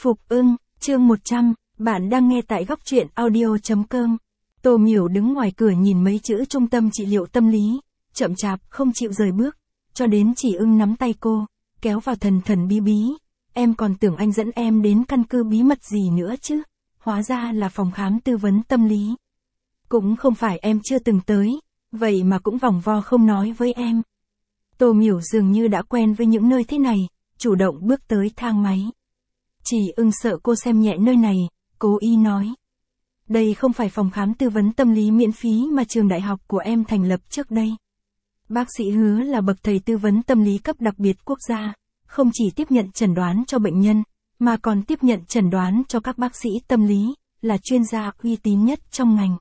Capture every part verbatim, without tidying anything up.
Phục ưng, chương một trăm, bạn đang nghe tại góc truyện audio chấm com. Tô Miểu đứng ngoài cửa nhìn mấy chữ trung tâm trị liệu tâm lý, chậm chạp, không chịu rời bước, cho đến Chỉ Ưng nắm tay cô, kéo vào thần thần bí bí. Em còn tưởng anh dẫn em đến căn cứ bí mật gì nữa chứ, hóa ra là phòng khám tư vấn tâm lý. Cũng không phải em chưa từng tới, vậy mà cũng vòng vo không nói với em. Tô Miểu dường như đã quen với những nơi thế này, chủ động bước tới thang máy. Chỉ Ưng sợ cô xem nhẹ nơi này, cố ý nói. Đây không phải phòng khám tư vấn tâm lý miễn phí mà trường đại học của em thành lập trước đây. Bác sĩ Hứa là bậc thầy tư vấn tâm lý cấp đặc biệt quốc gia, không chỉ tiếp nhận chẩn đoán cho bệnh nhân, mà còn tiếp nhận chẩn đoán cho các bác sĩ tâm lý, là chuyên gia uy tín nhất trong ngành.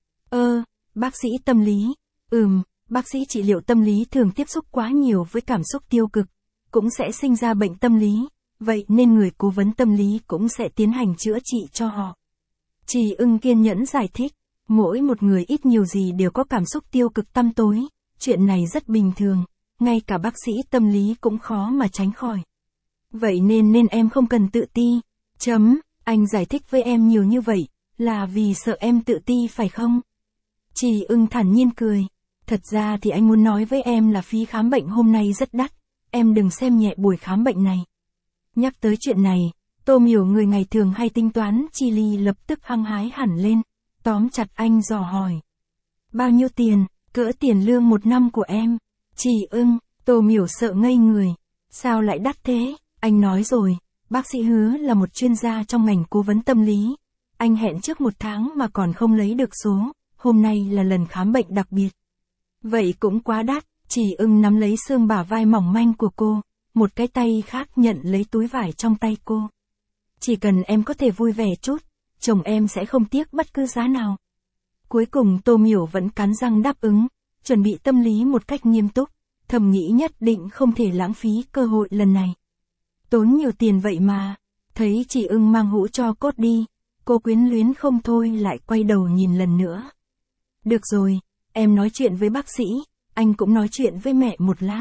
Ơ, bác sĩ tâm lý, ừm, bác sĩ trị liệu tâm lý thường tiếp xúc quá nhiều với cảm xúc tiêu cực, cũng sẽ sinh ra bệnh tâm lý, vậy nên người cố vấn tâm lý cũng sẽ tiến hành chữa trị cho họ. Chỉ Ưng kiên nhẫn giải thích, mỗi một người ít nhiều gì đều có cảm xúc tiêu cực tăm tối, chuyện này rất bình thường, ngay cả bác sĩ tâm lý cũng khó mà tránh khỏi. Vậy nên nên em không cần tự ti, chấm, anh giải thích với em nhiều như vậy, là vì sợ em tự ti phải không? Chỉ Ưng thản nhiên cười, thật ra thì anh muốn nói với em là phí khám bệnh hôm nay rất đắt, em đừng xem nhẹ buổi khám bệnh này. Nhắc tới chuyện này, Tô Miểu người ngày thường hay tính toán chi ly lập tức hăng hái hẳn lên, tóm chặt anh dò hỏi. Bao nhiêu tiền, cỡ tiền lương một năm của em? Chỉ Ưng, Tô Miểu sợ ngây người, sao lại đắt thế? Anh nói rồi, bác sĩ Hứa là một chuyên gia trong ngành cố vấn tâm lý. Anh hẹn trước một tháng mà còn không lấy được số, hôm nay là lần khám bệnh đặc biệt. Vậy cũng quá đắt, Chỉ Ưng nắm lấy xương bả vai mỏng manh của cô, một cái tay khác nhận lấy túi vải trong tay cô. Chỉ cần em có thể vui vẻ chút, chồng em sẽ không tiếc bất cứ giá nào. Cuối cùng Tô Miểu vẫn cắn răng đáp ứng, chuẩn bị tâm lý một cách nghiêm túc, thầm nghĩ nhất định không thể lãng phí cơ hội lần này. Tốn nhiều tiền vậy mà, thấy Chỉ Ưng mang hũ cho cốt đi, cô quyến luyến không thôi lại quay đầu nhìn lần nữa. Được rồi, em nói chuyện với bác sĩ, anh cũng nói chuyện với mẹ một lát.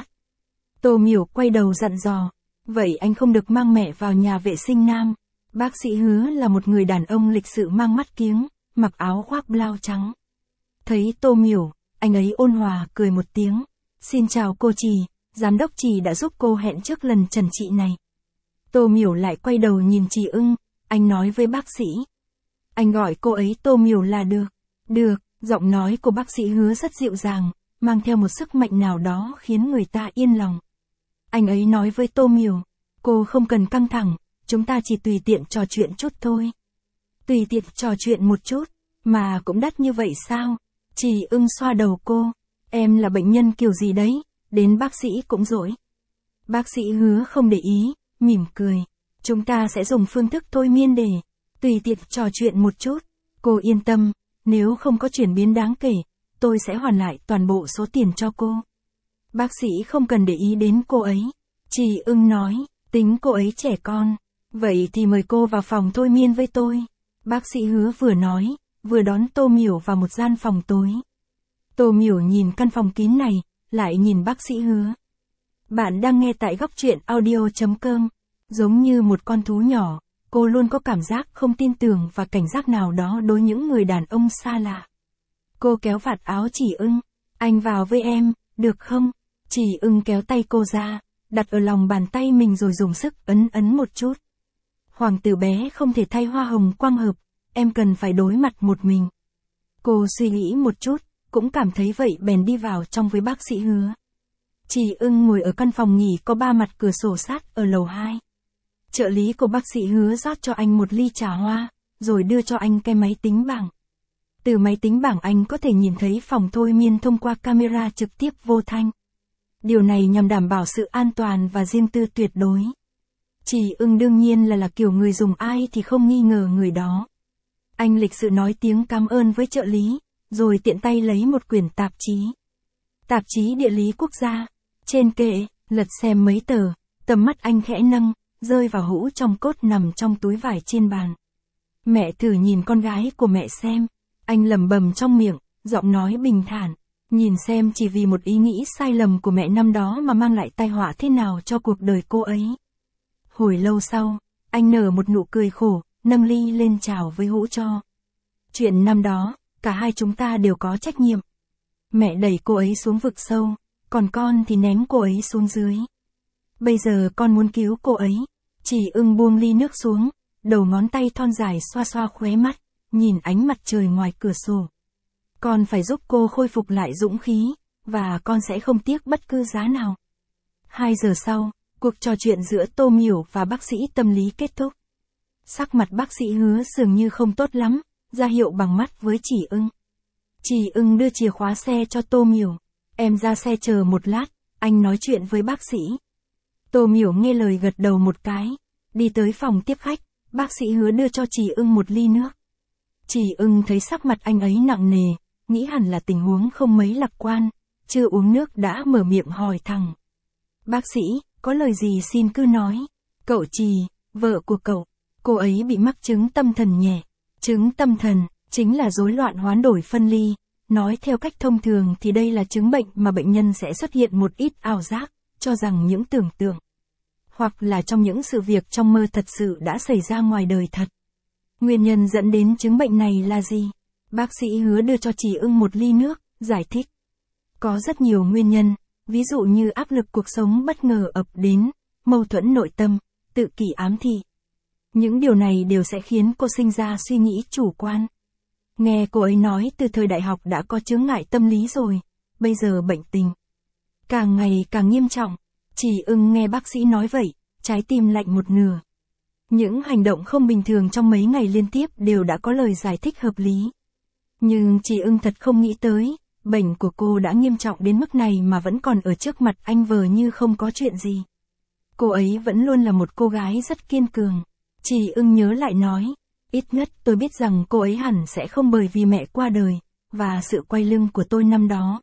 Tô Miểu quay đầu dặn dò, vậy anh không được mang mẹ vào nhà vệ sinh nam. Bác sĩ Hứa là một người đàn ông lịch sự mang mắt kiếng, mặc áo khoác blau trắng. Thấy Tô Miểu, anh ấy ôn hòa cười một tiếng. Xin chào cô Trì, giám đốc Trì đã giúp cô hẹn trước lần trần trị này. Tô Miểu lại quay đầu nhìn Chỉ Ưng, anh nói với bác sĩ. Anh gọi cô ấy Tô Miểu là được. Được, giọng nói của bác sĩ Hứa rất dịu dàng, mang theo một sức mạnh nào đó khiến người ta yên lòng. Anh ấy nói với Tô Miểu, cô không cần căng thẳng, chúng ta chỉ tùy tiện trò chuyện chút thôi. Tùy tiện trò chuyện một chút, mà cũng đắt như vậy sao? Chỉ Ưng xoa đầu cô, em là bệnh nhân kiểu gì đấy, đến bác sĩ cũng dỗi. Bác sĩ Hứa không để ý, mỉm cười, chúng ta sẽ dùng phương thức thôi miên để tùy tiện trò chuyện một chút. Cô yên tâm, nếu không có chuyển biến đáng kể, tôi sẽ hoàn lại toàn bộ số tiền cho cô. Bác sĩ không cần để ý đến cô ấy. Chỉ Ưng nói, tính cô ấy trẻ con. Vậy thì mời cô vào phòng thôi miên với tôi. Bác sĩ Hứa vừa nói, vừa đón Tô Miểu vào một gian phòng tối. Tô Miểu nhìn căn phòng kín này, lại nhìn bác sĩ Hứa. Bạn đang nghe tại góc truyện audio chấm com. Giống như một con thú nhỏ, cô luôn có cảm giác không tin tưởng và cảnh giác nào đó đối những người đàn ông xa lạ. Cô kéo vạt áo Chỉ Ưng, anh vào với em, được không? Chỉ Ưng kéo tay cô ra, đặt ở lòng bàn tay mình rồi dùng sức ấn ấn một chút. Hoàng tử bé không thể thay hoa hồng quang hợp, em cần phải đối mặt một mình. Cô suy nghĩ một chút, cũng cảm thấy vậy bèn đi vào trong với bác sĩ Hứa. Chỉ Ưng ngồi ở căn phòng nghỉ có ba mặt cửa sổ sát ở lầu hai. Trợ lý của bác sĩ Hứa rót cho anh một ly trà hoa, rồi đưa cho anh cái máy tính bảng. Từ máy tính bảng anh có thể nhìn thấy phòng thôi miên thông qua camera trực tiếp vô thanh. Điều này nhằm đảm bảo sự an toàn và riêng tư tuyệt đối. Chỉ Ưng đương nhiên là là kiểu người dùng ai thì không nghi ngờ người đó. Anh lịch sự nói tiếng cảm ơn với trợ lý, rồi tiện tay lấy một quyển tạp chí. Tạp chí địa lý quốc gia. Trên kệ, lật xem mấy tờ, tầm mắt anh khẽ nâng, rơi vào hũ trong cốt nằm trong túi vải trên bàn. Mẹ thử nhìn con gái của mẹ xem. Anh lẩm bẩm trong miệng, giọng nói bình thản. Nhìn xem chỉ vì một ý nghĩ sai lầm của mẹ năm đó mà mang lại tai họa thế nào cho cuộc đời cô ấy. Hồi lâu sau, Anh nở một nụ cười khổ, nâng ly lên chào với Hữu Cho. Chuyện năm đó, cả hai chúng ta đều có trách nhiệm. Mẹ đẩy cô ấy xuống vực sâu, còn con thì ném cô ấy xuống dưới. Bây giờ con muốn cứu cô ấy. Chỉ Ưng buông ly nước xuống, đầu ngón tay thon dài xoa xoa khóe mắt, nhìn ánh mặt trời ngoài cửa sổ. Con phải giúp cô khôi phục lại dũng khí, và con sẽ không tiếc bất cứ giá nào. Hai giờ sau, cuộc trò chuyện giữa Tô Miểu và bác sĩ tâm lý kết thúc. Sắc mặt bác sĩ Hứa dường như không tốt lắm, ra hiệu bằng mắt với Chỉ Ưng. Chỉ Ưng đưa chìa khóa xe cho Tô Miểu. Em ra xe chờ một lát, anh nói chuyện với bác sĩ. Tô Miểu nghe lời gật đầu một cái, đi tới phòng tiếp khách, bác sĩ Hứa đưa cho Chỉ Ưng một ly nước. Chỉ Ưng thấy sắc mặt anh ấy nặng nề, nghĩ hẳn là tình huống không mấy lạc quan, chưa uống nước đã mở miệng hỏi thẳng. Bác sĩ, có lời gì xin cứ nói. Cậu Trì, vợ của cậu, cô ấy bị mắc chứng tâm thần nhẹ. Chứng tâm thần, chính là rối loạn hoán đổi phân ly. Nói theo cách thông thường thì đây là chứng bệnh mà bệnh nhân sẽ xuất hiện một ít ảo giác, cho rằng những tưởng tượng, hoặc là trong những sự việc trong mơ thật sự đã xảy ra ngoài đời thật. Nguyên nhân dẫn đến chứng bệnh này là gì? Bác sĩ Hứa đưa cho Chỉ Ưng một ly nước, giải thích. Có rất nhiều nguyên nhân, ví dụ như áp lực cuộc sống bất ngờ ập đến, mâu thuẫn nội tâm, tự kỷ ám thị. Những điều này đều sẽ khiến cô sinh ra suy nghĩ chủ quan. Nghe cô ấy nói từ thời đại học đã có chướng ngại tâm lý rồi, bây giờ bệnh tình càng ngày càng nghiêm trọng. Chỉ Ưng nghe bác sĩ nói vậy, trái tim lạnh một nửa. Những hành động không bình thường trong mấy ngày liên tiếp đều đã có lời giải thích hợp lý. Nhưng Chỉ Ưng thật không nghĩ tới, bệnh của cô đã nghiêm trọng đến mức này mà vẫn còn ở trước mặt anh vờ như không có chuyện gì. Cô ấy vẫn luôn là một cô gái rất kiên cường. Chỉ Ưng nhớ lại nói, ít nhất tôi biết rằng cô ấy hẳn sẽ không bởi vì mẹ qua đời, và sự quay lưng của tôi năm đó,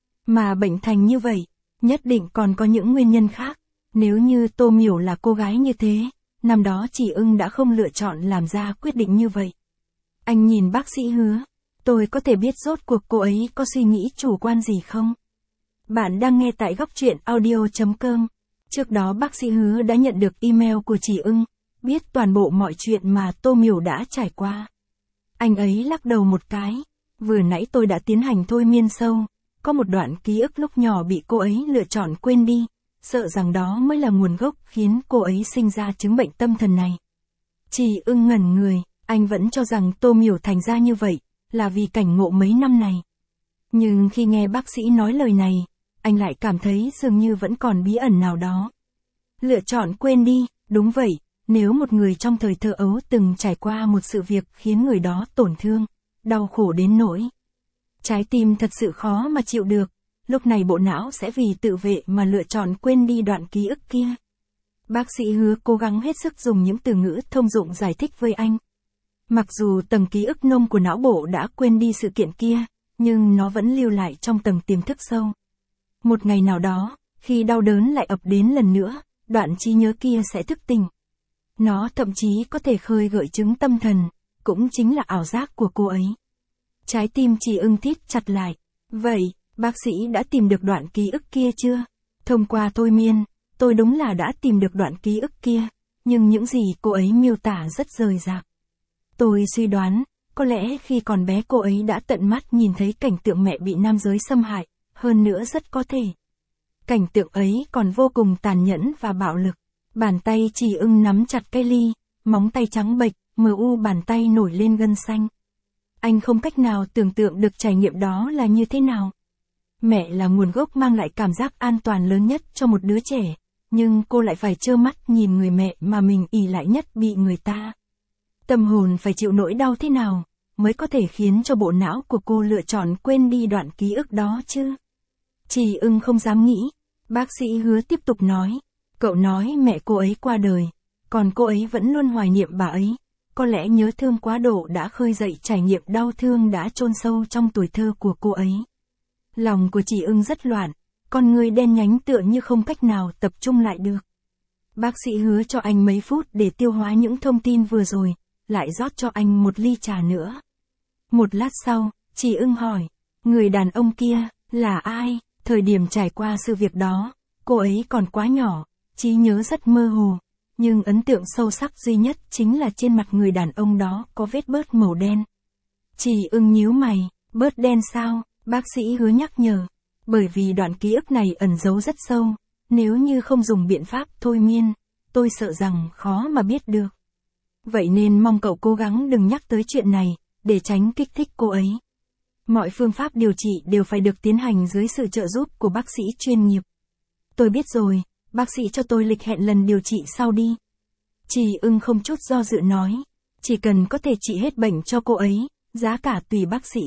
mà bệnh thành như vậy, nhất định còn có những nguyên nhân khác. Nếu như Tô Miểu là cô gái như thế, năm đó Chỉ Ưng đã không lựa chọn làm ra quyết định như vậy. Anh nhìn bác sĩ Hứa, tôi có thể biết rốt cuộc cô ấy có suy nghĩ chủ quan gì không? Bạn đang nghe tại góc truyện audio chấm com. Trước đó bác sĩ Hứa đã nhận được email của Chỉ Ưng, biết toàn bộ mọi chuyện mà Tô Miểu đã trải qua. Anh ấy lắc đầu một cái, vừa nãy tôi đã tiến hành thôi miên sâu, có một đoạn ký ức lúc nhỏ bị cô ấy lựa chọn quên đi, sợ rằng đó mới là nguồn gốc khiến cô ấy sinh ra chứng bệnh tâm thần này. Chỉ Ưng ngẩn người, anh vẫn cho rằng Tô Miểu thành ra như vậy, là vì cảnh ngộ mấy năm này. Nhưng khi nghe bác sĩ nói lời này, anh lại cảm thấy dường như vẫn còn bí ẩn nào đó. Lựa chọn quên đi, đúng vậy, nếu một người trong thời thơ ấu từng trải qua một sự việc khiến người đó tổn thương, đau khổ đến nỗi trái tim thật sự khó mà chịu được, lúc này bộ não sẽ vì tự vệ mà lựa chọn quên đi đoạn ký ức kia. Bác sĩ Hứa cố gắng hết sức dùng những từ ngữ thông dụng giải thích với anh. Mặc dù tầng ký ức nông của não bộ đã quên đi sự kiện kia, nhưng nó vẫn lưu lại trong tầng tiềm thức sâu. Một ngày nào đó, khi đau đớn lại ập đến lần nữa, đoạn trí nhớ kia sẽ thức tỉnh. Nó thậm chí có thể khơi gợi chứng tâm thần, cũng chính là ảo giác của cô ấy. Trái tim Chỉ Ưng thít chặt lại. Vậy, bác sĩ đã tìm được đoạn ký ức kia chưa? Thông qua thôi miên, tôi đúng là đã tìm được đoạn ký ức kia, nhưng những gì cô ấy miêu tả rất rời rạc. Tôi suy đoán, có lẽ khi còn bé cô ấy đã tận mắt nhìn thấy cảnh tượng mẹ bị nam giới xâm hại, hơn nữa rất có thể. Cảnh tượng ấy còn vô cùng tàn nhẫn và bạo lực. Bàn tay Chỉ Ưng nắm chặt cây ly, móng tay trắng bệch, mờ u bàn tay nổi lên gân xanh. Anh không cách nào tưởng tượng được trải nghiệm đó là như thế nào. Mẹ là nguồn gốc mang lại cảm giác an toàn lớn nhất cho một đứa trẻ, nhưng cô lại phải trơ mắt nhìn người mẹ mà mình ỷ lại nhất bị người ta. Tâm hồn phải chịu nỗi đau thế nào, mới có thể khiến cho bộ não của cô lựa chọn quên đi đoạn ký ức đó chứ? Chỉ Ưng không dám nghĩ. Bác sĩ Hứa tiếp tục nói. Cậu nói mẹ cô ấy qua đời, còn cô ấy vẫn luôn hoài niệm bà ấy. Có lẽ nhớ thương quá độ đã khơi dậy trải nghiệm đau thương đã chôn sâu trong tuổi thơ của cô ấy. Lòng của Chỉ Ưng rất loạn, con người đen nhánh tựa như không cách nào tập trung lại được. Bác sĩ Hứa cho anh mấy phút để tiêu hóa những thông tin vừa rồi, lại rót cho anh một ly trà nữa. Một lát sau, Chỉ Ưng hỏi, người đàn ông kia, là ai? Thời điểm trải qua sự việc đó, cô ấy còn quá nhỏ, trí nhớ rất mơ hồ, nhưng ấn tượng sâu sắc duy nhất chính là trên mặt người đàn ông đó có vết bớt màu đen. Chị ưng nhíu mày, bớt đen sao? Bác sĩ Hứa nhắc nhở. Bởi vì đoạn ký ức này ẩn giấu rất sâu, nếu như không dùng biện pháp thôi miên, tôi sợ rằng khó mà biết được. Vậy nên mong cậu cố gắng đừng nhắc tới chuyện này, để tránh kích thích cô ấy. Mọi phương pháp điều trị đều phải được tiến hành dưới sự trợ giúp của bác sĩ chuyên nghiệp. Tôi biết rồi, bác sĩ cho tôi lịch hẹn lần điều trị sau đi. Chị ưng không chút do dự nói, chỉ cần có thể trị hết bệnh cho cô ấy, giá cả tùy bác sĩ.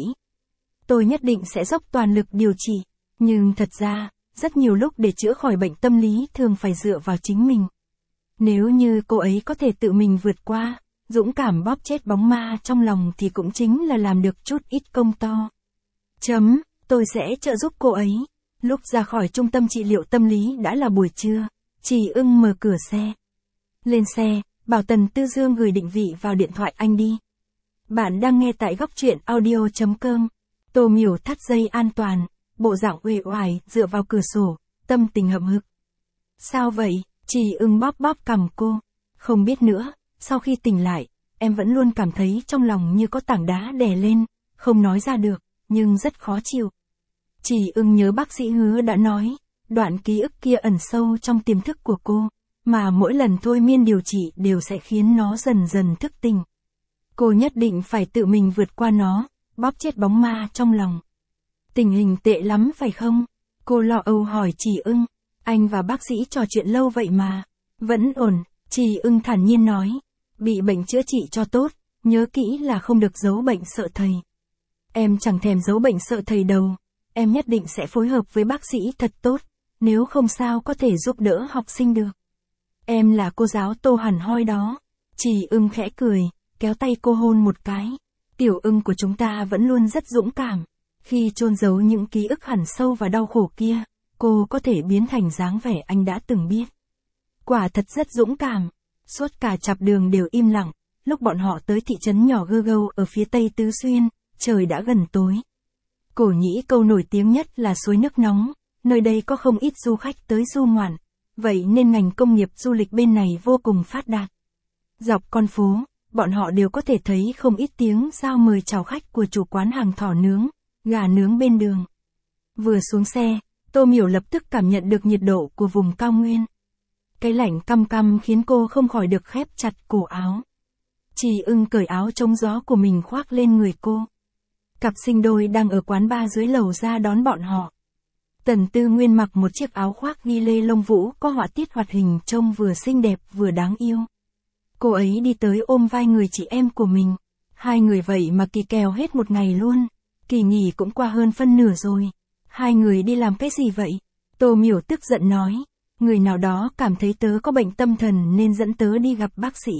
Tôi nhất định sẽ dốc toàn lực điều trị, nhưng thật ra, rất nhiều lúc để chữa khỏi bệnh tâm lý thường phải dựa vào chính mình. Nếu như cô ấy có thể tự mình vượt qua, dũng cảm bóp chết bóng ma trong lòng thì cũng chính là làm được chút ít công to. Chấm, tôi sẽ trợ giúp cô ấy. Lúc ra khỏi trung tâm trị liệu tâm lý đã là buổi trưa, chị ưng mở cửa xe. Lên xe, bảo Tần Tư Dương gửi định vị vào điện thoại anh đi. Bạn đang nghe tại góc truyện audio chấm com. Tô Miểu thắt dây an toàn, bộ dạng uể oải dựa vào cửa sổ, tâm tình hậm hực. Sao vậy? Chị ưng bóp bóp cằm cô. Không biết nữa, sau khi tỉnh lại, em vẫn luôn cảm thấy trong lòng như có tảng đá đè lên, không nói ra được, nhưng rất khó chịu. Chị ưng nhớ bác sĩ Hứa đã nói, đoạn ký ức kia ẩn sâu trong tiềm thức của cô, mà mỗi lần thôi miên điều trị đều sẽ khiến nó dần dần thức tỉnh. Cô nhất định phải tự mình vượt qua nó, bóp chết bóng ma trong lòng. Tình hình tệ lắm phải không? Cô lo âu hỏi chị ưng. Anh và bác sĩ trò chuyện lâu vậy mà. Vẫn ổn, chị ưng thản nhiên nói. Bị bệnh chữa trị cho tốt, nhớ kỹ là không được giấu bệnh sợ thầy. Em chẳng thèm giấu bệnh sợ thầy đâu. Em nhất định sẽ phối hợp với bác sĩ thật tốt, nếu không sao có thể giúp đỡ học sinh được. Em là cô giáo Tô hẳn hoi đó. Chị ưng khẽ cười, kéo tay cô hôn một cái. Tiểu ưng của chúng ta vẫn luôn rất dũng cảm. Khi chôn giấu những ký ức hằn sâu và đau khổ kia, cô có thể biến thành dáng vẻ anh đã từng biết. Quả thật rất dũng cảm. Suốt cả chặng đường đều im lặng, lúc bọn họ tới thị trấn nhỏ Gơ Gâu ở phía tây Tứ Xuyên, trời đã gần tối. Cổ Nhĩ Câu nổi tiếng nhất là suối nước nóng, nơi đây có không ít du khách tới du ngoạn, vậy nên ngành công nghiệp du lịch bên này vô cùng phát đạt. Dọc con phố, bọn họ đều có thể thấy không ít tiếng giao mời chào khách của chủ quán hàng thỏ nướng, gà nướng bên đường. Vừa xuống xe, Tô Miểu lập tức cảm nhận được nhiệt độ của vùng cao nguyên. Cái lạnh căm căm khiến cô không khỏi được khép chặt cổ áo. Chị ưng cởi áo chống gió của mình khoác lên người cô. Cặp sinh đôi đang ở quán bar dưới lầu ra đón bọn họ. Tần Tư Nguyên mặc một chiếc áo khoác ghi lê lông vũ có họa tiết hoạt hình trông vừa xinh đẹp vừa đáng yêu. Cô ấy đi tới ôm vai người chị em của mình. Hai người vậy mà kỳ kèo hết một ngày luôn. Kỳ nghỉ cũng qua hơn phân nửa rồi. Hai người đi làm cái gì vậy? Tô Miểu tức giận nói. Người nào đó cảm thấy tớ có bệnh tâm thần nên dẫn tớ đi gặp bác sĩ.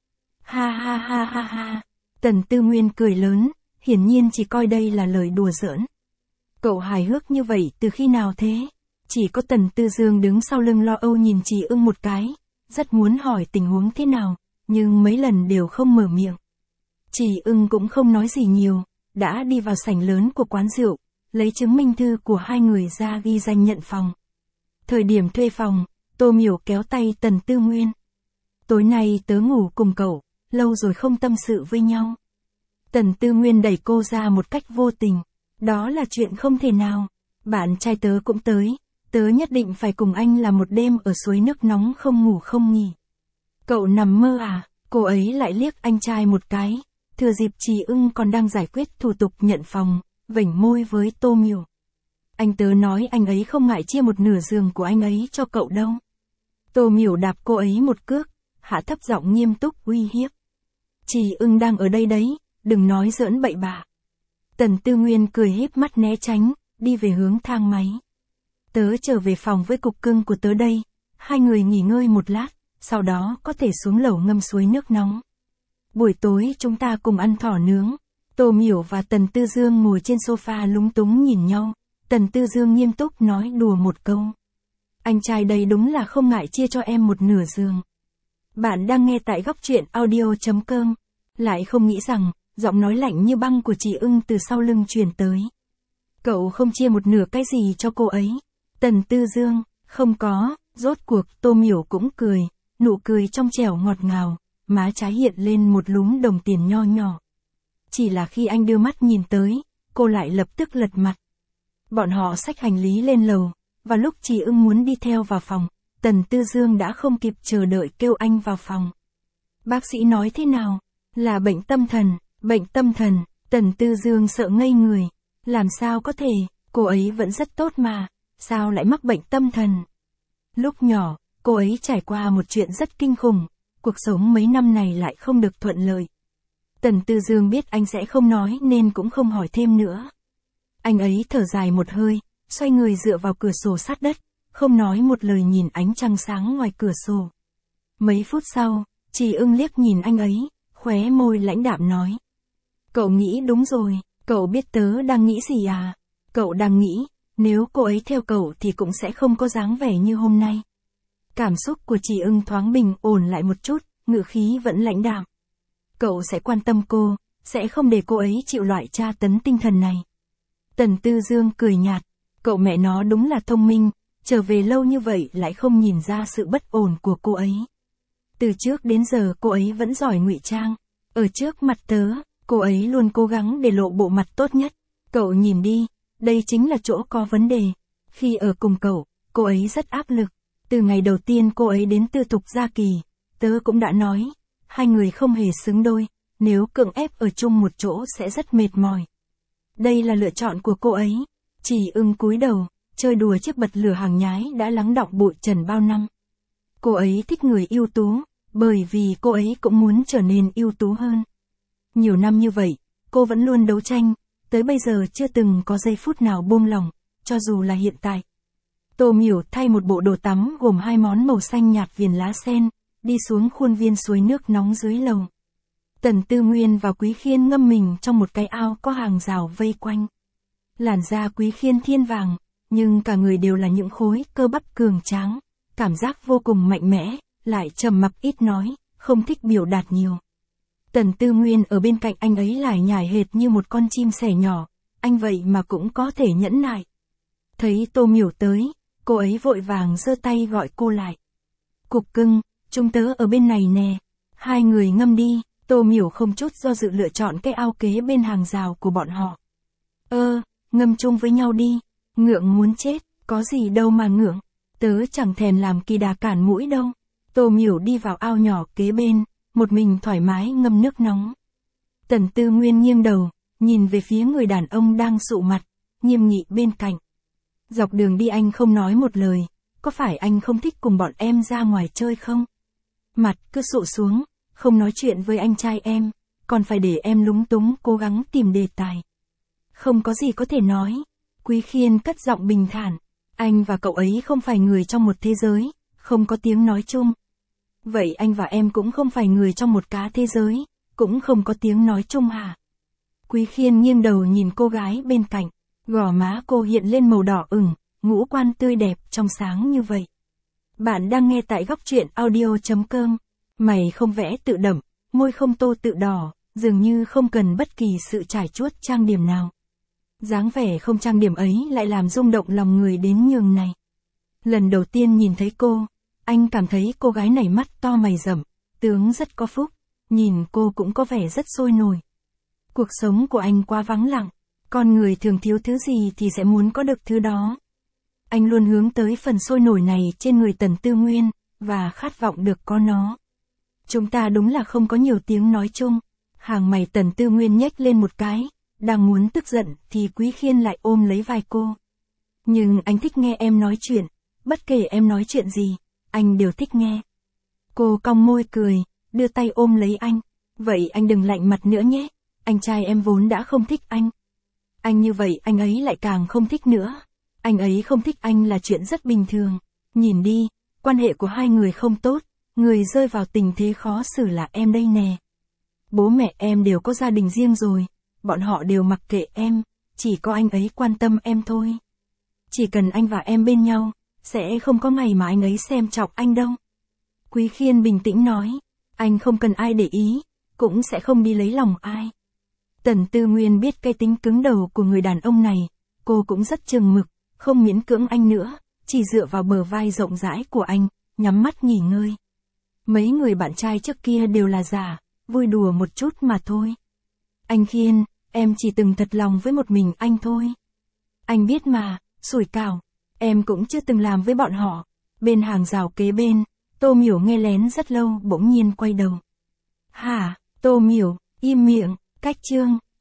Ha ha ha ha ha. Tần Tư Nguyên cười lớn, hiển nhiên chỉ coi đây là lời đùa giỡn. Cậu hài hước như vậy từ khi nào thế? Chỉ có Tần Tư Dương đứng sau lưng lo âu nhìn chị ưng một cái, rất muốn hỏi tình huống thế nào, nhưng mấy lần đều không mở miệng. Chị ưng cũng không nói gì nhiều, đã đi vào sảnh lớn của quán rượu, lấy chứng minh thư của hai người ra ghi danh nhận phòng. Thời điểm thuê phòng, Tô Miểu kéo tay Tần Tư Nguyên. Tối nay tớ ngủ cùng cậu, lâu rồi không tâm sự với nhau. Tần Tư Nguyên đẩy cô ra một cách vô tình. Đó là chuyện không thể nào. Bạn trai tớ cũng tới. Tớ nhất định phải cùng anh là một đêm ở suối nước nóng không ngủ không nghỉ. Cậu nằm mơ à? Cô ấy lại liếc anh trai một cái. Thừa dịp chị ưng còn đang giải quyết thủ tục nhận phòng, vểnh môi với Tô Miểu. Anh tớ nói anh ấy không ngại chia một nửa giường của anh ấy cho cậu đâu. Tô Miểu đạp cô ấy một cước, hạ thấp giọng nghiêm túc uy hiếp. Chị ưng đang ở đây đấy, đừng nói giỡn bậy bạ. Tần Tư Nguyên cười híp mắt né tránh, đi về hướng thang máy. Tớ trở về phòng với cục cưng của tớ đây, hai người nghỉ ngơi một lát, sau đó có thể xuống lầu ngâm suối nước nóng. Buổi tối chúng ta cùng ăn thỏ nướng. Tô Miểu và Tần Tư Dương ngồi trên sofa lúng túng nhìn nhau, Tần Tư Dương nghiêm túc nói đùa một câu. Anh trai đây đúng là không ngại chia cho em một nửa giường. Bạn đang nghe tại góc truyện audio chấm com, lại không nghĩ rằng, giọng nói lạnh như băng của chị ưng từ sau lưng truyền tới. Cậu không chia một nửa cái gì cho cô ấy. Tần Tư Dương, không có, rốt cuộc Tô Miểu cũng cười, nụ cười trong trẻo ngọt ngào, má trái hiện lên một lúm đồng tiền nho nhỏ. Chỉ là khi anh đưa mắt nhìn tới, cô lại lập tức lật mặt. Bọn họ xách hành lý lên lầu, và lúc Trì Ưng muốn đi theo vào phòng, Tần Tư Dương đã không kịp chờ đợi kêu anh vào phòng. Bác sĩ nói thế nào? Là bệnh tâm thần, bệnh tâm thần, Tần Tư Dương sợ ngây người. Làm sao có thể, cô ấy vẫn rất tốt mà, sao lại mắc bệnh tâm thần? Lúc nhỏ, cô ấy trải qua một chuyện rất kinh khủng, cuộc sống mấy năm này lại không được thuận lợi. Tần Tư Dương biết anh sẽ không nói nên cũng không hỏi thêm nữa. Anh ấy thở dài một hơi, xoay người dựa vào cửa sổ sát đất, không nói một lời nhìn ánh trăng sáng ngoài cửa sổ. Mấy phút sau, Trì Ưng liếc nhìn anh ấy, khóe môi lãnh đạm nói. Cậu nghĩ đúng rồi, cậu biết tớ đang nghĩ gì à? Cậu đang nghĩ, nếu cô ấy theo cậu thì cũng sẽ không có dáng vẻ như hôm nay. Cảm xúc của Trì Ưng thoáng bình ổn lại một chút, ngữ khí vẫn lãnh đạm. Cậu sẽ quan tâm cô, sẽ không để cô ấy chịu loại tra tấn tinh thần này. Tần Tư Dương cười nhạt, cậu mẹ nó đúng là thông minh, trở về lâu như vậy lại không nhìn ra sự bất ổn của cô ấy. Từ trước đến giờ cô ấy vẫn giỏi ngụy trang, ở trước mặt tớ, cô ấy luôn cố gắng để lộ bộ mặt tốt nhất. Cậu nhìn đi, đây chính là chỗ có vấn đề. Khi ở cùng cậu, cô ấy rất áp lực. Từ ngày đầu tiên cô ấy đến Tư Thục Gia Kỳ, tớ cũng đã nói, hai người không hề xứng đôi, nếu cưỡng ép ở chung một chỗ sẽ rất mệt mỏi. Đây là lựa chọn của cô ấy. Trì Ưng cúi đầu, chơi đùa chiếc bật lửa hàng nhái đã lắng đọng bụi trần bao năm. Cô ấy thích người ưu tú, bởi vì cô ấy cũng muốn trở nên ưu tú hơn. Nhiều năm như vậy, cô vẫn luôn đấu tranh, tới bây giờ chưa từng có giây phút nào buông lỏng, cho dù là hiện tại. Tô Miểu thay một bộ đồ tắm gồm hai món màu xanh nhạt viền lá sen, đi xuống khuôn viên suối nước nóng dưới lầu. Tần Tư Nguyên và Quý Khiên ngâm mình trong một cái ao có hàng rào vây quanh. Làn da Quý Khiên thiên vàng, nhưng cả người đều là những khối cơ bắp cường tráng, cảm giác vô cùng mạnh mẽ, lại trầm mặc ít nói, không thích biểu đạt nhiều. Tần Tư Nguyên ở bên cạnh anh ấy lải nhải hệt như một con chim sẻ nhỏ, anh vậy mà cũng có thể nhẫn nại. Thấy Tô Miểu tới, cô ấy vội vàng giơ tay gọi cô lại. Cục cưng, chúng tớ ở bên này nè, hai người ngâm đi. Tô Miểu không chút do dự lựa chọn cái ao kế bên hàng rào của bọn họ. Ơ, ngâm chung với nhau đi, ngượng muốn chết, có gì đâu mà ngượng, tớ chẳng thèm làm kỳ đà cản mũi đâu. Tô Miểu đi vào ao nhỏ kế bên, một mình thoải mái ngâm nước nóng. Tần Tư Nguyên nghiêng đầu, nhìn về phía người đàn ông đang sụ mặt, nghiêm nghị bên cạnh. Dọc đường đi anh không nói một lời, có phải anh không thích cùng bọn em ra ngoài chơi không? Mặt cứ sụ xuống, không nói chuyện với anh trai em, còn phải để em lúng túng cố gắng tìm đề tài. Không có gì có thể nói. Quý Khiên cất giọng bình thản. Anh và cậu ấy không phải người trong một thế giới, không có tiếng nói chung. Vậy anh và em cũng không phải người trong một cá thế giới, cũng không có tiếng nói chung hả? Quý Khiên nghiêng đầu nhìn cô gái bên cạnh, gò má cô hiện lên màu đỏ ửng, ngũ quan tươi đẹp trong sáng như vậy. Bạn đang nghe tại góc truyện audio chấm com. Mày không vẽ tự đậm, môi không tô tự đỏ, dường như không cần bất kỳ sự trải chuốt trang điểm nào. Dáng vẻ không trang điểm ấy lại làm rung động lòng người đến nhường này. Lần đầu tiên nhìn thấy cô, anh cảm thấy cô gái này mắt to mày rậm, tướng rất có phúc, nhìn cô cũng có vẻ rất sôi nổi. Cuộc sống của anh quá vắng lặng, con người thường thiếu thứ gì thì sẽ muốn có được thứ đó. Anh luôn hướng tới phần sôi nổi này trên người Tần Tư Nguyên, và khát vọng được có nó. Chúng ta đúng là không có nhiều tiếng nói chung. Hàng mày Tần Tư Nguyên nhếch lên một cái, đang muốn tức giận thì Quý Khiên lại ôm lấy vai cô. Nhưng anh thích nghe em nói chuyện, bất kể em nói chuyện gì, anh đều thích nghe. Cô cong môi cười, đưa tay ôm lấy anh. Vậy anh đừng lạnh mặt nữa nhé, anh trai em vốn đã không thích anh. Anh như vậy anh ấy lại càng không thích nữa. Anh ấy không thích anh là chuyện rất bình thường. Nhìn đi, quan hệ của hai người không tốt. Người rơi vào tình thế khó xử là em đây nè. Bố mẹ em đều có gia đình riêng rồi, bọn họ đều mặc kệ em, chỉ có anh ấy quan tâm em thôi. Chỉ cần anh và em bên nhau, sẽ không có ngày mà anh ấy xem trọng anh đâu. Quý Khiên bình tĩnh nói, anh không cần ai để ý, cũng sẽ không đi lấy lòng ai. Tần Tư Nguyên biết cái tính cứng đầu của người đàn ông này, cô cũng rất chừng mực, không miễn cưỡng anh nữa, chỉ dựa vào bờ vai rộng rãi của anh, nhắm mắt nghỉ ngơi. Mấy người bạn trai trước kia đều là giả, vui đùa một chút mà thôi. Anh Khiên, em chỉ từng thật lòng với một mình anh thôi. Anh biết mà, sủi cảo, em cũng chưa từng làm với bọn họ. Bên hàng rào kế bên, Tô Miểu nghe lén rất lâu bỗng nhiên quay đầu. Hả, Tô Miểu, im miệng, cách chương.